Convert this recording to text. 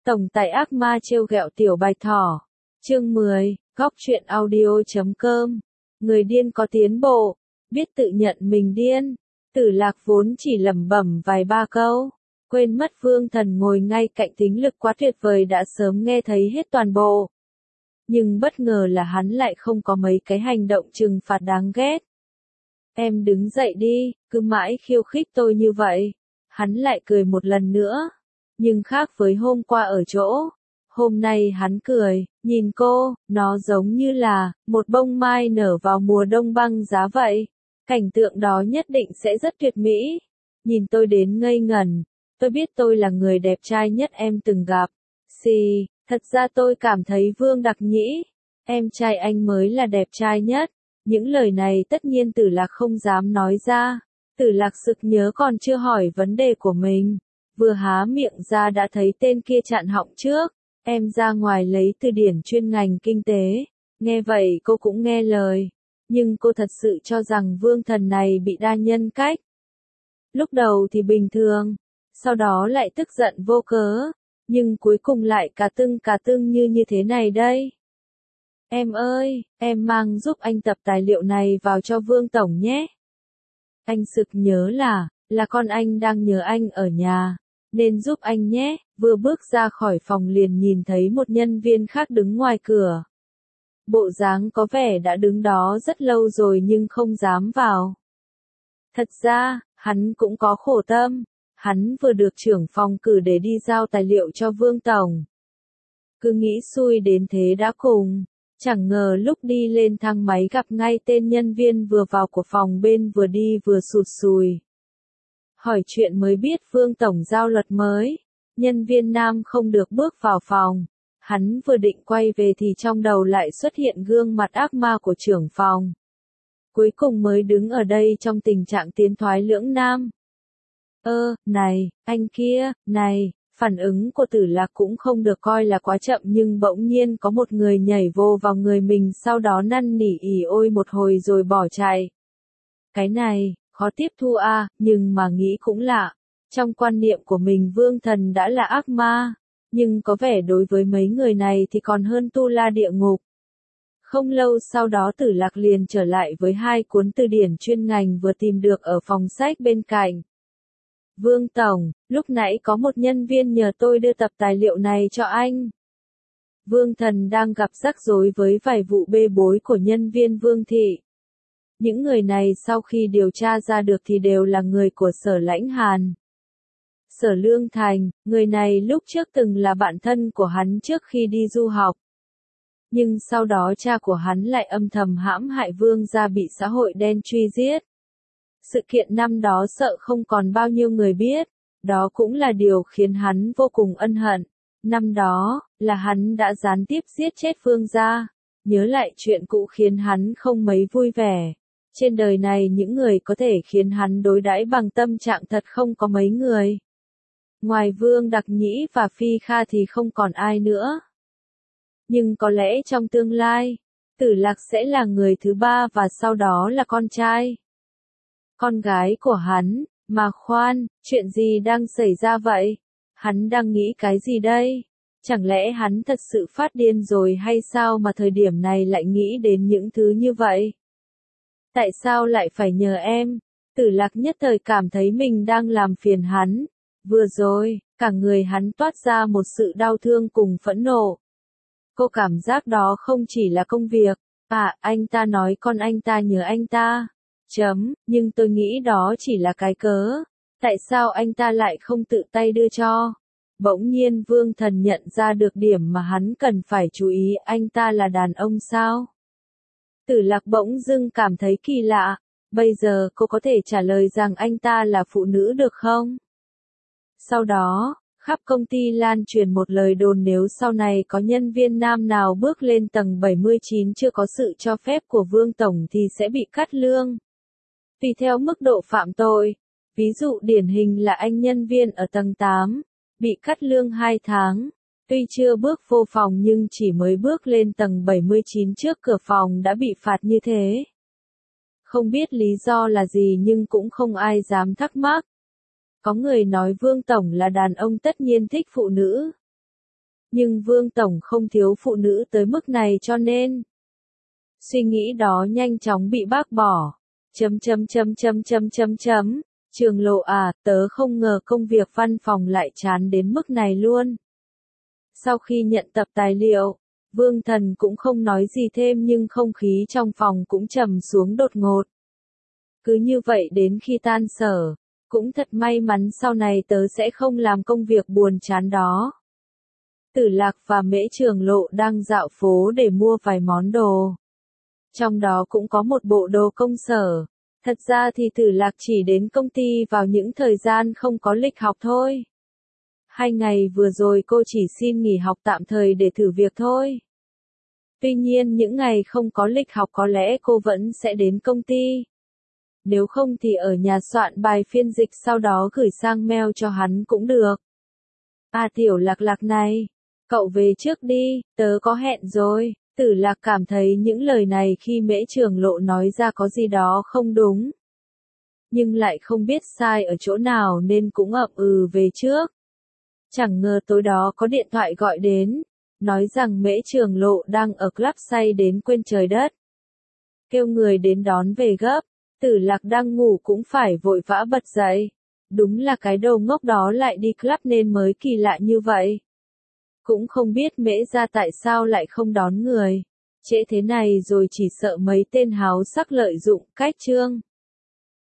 Tổng tài ác ma trêu ghẹo tiểu bạch thỏ. Chương 10, góc truyện audio.com. Người điên có tiến bộ, biết tự nhận mình điên. Tử Lạc vốn chỉ lẩm bẩm vài ba câu, quên mất Vương Thần ngồi ngay cạnh tính lực quá tuyệt vời đã sớm nghe thấy hết toàn bộ. Nhưng bất ngờ là hắn lại không có mấy cái hành động trừng phạt đáng ghét. Em đứng dậy đi, cứ mãi khiêu khích tôi như vậy. Hắn lại cười một lần nữa. Nhưng khác với hôm qua ở chỗ, hôm nay hắn cười, nhìn cô, nó giống như là một bông mai nở vào mùa đông băng giá vậy. Cảnh tượng đó nhất định sẽ rất tuyệt mỹ. Nhìn tôi đến ngây ngẩn, tôi biết tôi là người đẹp trai nhất em từng gặp. Xì, thật ra tôi cảm thấy Vương Đặc Nhĩ, em trai anh mới là đẹp trai nhất. Những lời này tất nhiên Tử Lạc không dám nói ra. Tử Lạc sực nhớ còn chưa hỏi vấn đề của mình. Vừa há miệng ra đã thấy tên kia chặn họng trước. Em ra ngoài lấy từ điển chuyên ngành kinh tế. Nghe vậy cô cũng nghe lời. Nhưng cô thật sự cho rằng Vương Thần này bị đa nhân cách. Lúc đầu thì bình thường. Sau đó lại tức giận vô cớ. Nhưng cuối cùng lại cả tưng như thế này đây. Em ơi, em mang giúp anh tập tài liệu này vào cho Vương Tổng nhé. Anh sực nhớ là con anh đang nhớ anh ở nhà, nên giúp anh nhé. Vừa bước ra khỏi phòng liền nhìn thấy một nhân viên khác đứng ngoài cửa. Bộ dáng có vẻ đã đứng đó rất lâu rồi nhưng không dám vào. Thật ra, hắn cũng có khổ tâm. Hắn vừa được trưởng phòng cử để đi giao tài liệu cho Vương Tổng. Cứ nghĩ xui đến thế đã cùng. Chẳng ngờ lúc đi lên thang máy gặp ngay tên nhân viên vừa vào của phòng bên vừa đi vừa sụt sùi. Hỏi chuyện mới biết Vương Tổng giao luật mới. Nhân viên nam không được bước vào phòng. Hắn vừa định quay về thì trong đầu lại xuất hiện gương mặt ác ma của trưởng phòng. Cuối cùng mới đứng ở đây trong tình trạng tiến thoái lưỡng nan. Này, anh kia, này. Phản ứng của Tử Lạc cũng không được coi là quá chậm nhưng bỗng nhiên có một người nhảy vô vào người mình sau đó năn nỉ ỉ ôi một hồi rồi bỏ chạy. Cái này, khó tiếp thu nhưng mà nghĩ cũng lạ. Trong quan niệm của mình Vương Thần đã là ác ma, nhưng có vẻ đối với mấy người này thì còn hơn tu la địa ngục. Không lâu sau đó Tử Lạc liền trở lại với 2 cuốn từ điển chuyên ngành vừa tìm được ở phòng sách bên cạnh. Vương Tổng, lúc nãy có một nhân viên nhờ tôi đưa tập tài liệu này cho anh. Vương Thần đang gặp rắc rối với vài vụ bê bối của nhân viên Vương Thị. Những người này sau khi điều tra ra được thì đều là người của Sở Lãnh Hàn. Sở Lương Thành, người này lúc trước từng là bạn thân của hắn trước khi đi du học. Nhưng sau đó cha của hắn lại âm thầm hãm hại Vương gia bị xã hội đen truy giết. Sự kiện năm đó sợ không còn bao nhiêu người biết, đó cũng là điều khiến hắn vô cùng ân hận. Năm đó, là hắn đã gián tiếp giết chết Vương gia. Nhớ lại chuyện cũ khiến hắn không mấy vui vẻ. Trên đời này những người có thể khiến hắn đối đãi bằng tâm trạng thật không có mấy người. Ngoài Vương Đặc Nhĩ và Phi Kha thì không còn ai nữa. Nhưng có lẽ trong tương lai, Tử Lạc sẽ là người thứ 3 và sau đó là con trai. Con gái của hắn, mà khoan, chuyện gì đang xảy ra vậy? Hắn đang nghĩ cái gì đây? Chẳng lẽ hắn thật sự phát điên rồi hay sao mà thời điểm này lại nghĩ đến những thứ như vậy? Tại sao lại phải nhờ em? Tử Lạc nhất thời cảm thấy mình đang làm phiền hắn. Vừa rồi, cả người hắn toát ra một sự đau thương cùng phẫn nộ. Cô cảm giác đó không chỉ là công việc. Anh ta nói con anh ta nhờ anh ta. Nhưng tôi nghĩ đó chỉ là cái cớ. Tại sao anh ta lại không tự tay đưa cho? Bỗng nhiên Vương Thần nhận ra được điểm mà hắn cần phải chú ý, anh ta là đàn ông sao? Tử Lạc bỗng dưng cảm thấy kỳ lạ. Bây giờ cô có thể trả lời rằng anh ta là phụ nữ được không? Sau đó, khắp công ty lan truyền một lời đồn nếu sau này có nhân viên nam nào bước lên tầng 79 chưa có sự cho phép của Vương Tổng thì sẽ bị cắt lương. Tùy theo mức độ phạm tội. Ví dụ điển hình là anh nhân viên ở tầng 8, bị cắt lương 2 tháng. Tuy chưa bước vô phòng nhưng chỉ mới bước lên tầng 79 trước cửa phòng đã bị phạt như thế. Không biết lý do là gì nhưng cũng không ai dám thắc mắc. Có người nói Vương Tổng là đàn ông tất nhiên thích phụ nữ. Nhưng Vương Tổng không thiếu phụ nữ tới mức này cho nên. Suy nghĩ đó nhanh chóng bị bác bỏ. Trường Lộ à, tớ không ngờ công việc văn phòng lại chán đến mức này luôn. Sau khi nhận tập tài liệu, Vương Thần cũng không nói gì thêm nhưng không khí trong phòng cũng trầm xuống đột ngột. Cứ như vậy đến khi tan sở, cũng thật may mắn sau này tớ sẽ không làm công việc buồn chán đó. Tử Lạc và Mễ Trường Lộ đang dạo phố để mua vài món đồ. Trong đó cũng có một bộ đồ công sở. Thật ra thì Tử Lạc chỉ đến công ty vào những thời gian không có lịch học thôi. 2 ngày vừa rồi cô chỉ xin nghỉ học tạm thời để thử việc thôi. Tuy nhiên những ngày không có lịch học có lẽ cô vẫn sẽ đến công ty. Nếu không thì ở nhà soạn bài phiên dịch sau đó gửi sang mail cho hắn cũng được. À Tiểu Lạc Lạc này, cậu về trước đi, tớ có hẹn rồi. Tử Lạc cảm thấy những lời này khi Mễ Trường Lộ nói ra có gì đó không đúng. Nhưng lại không biết sai ở chỗ nào nên cũng ậm ừ về trước. Chẳng ngờ tối đó có điện thoại gọi đến, nói rằng Mễ Trường Lộ đang ở club say đến quên trời đất. Kêu người đến đón về gấp, Tử Lạc đang ngủ cũng phải vội vã bật dậy. Đúng là cái đầu ngốc đó lại đi club nên mới kỳ lạ như vậy. Cũng không biết Mễ ra tại sao lại không đón người. Trễ thế này rồi chỉ sợ mấy tên háo sắc lợi dụng cách trương.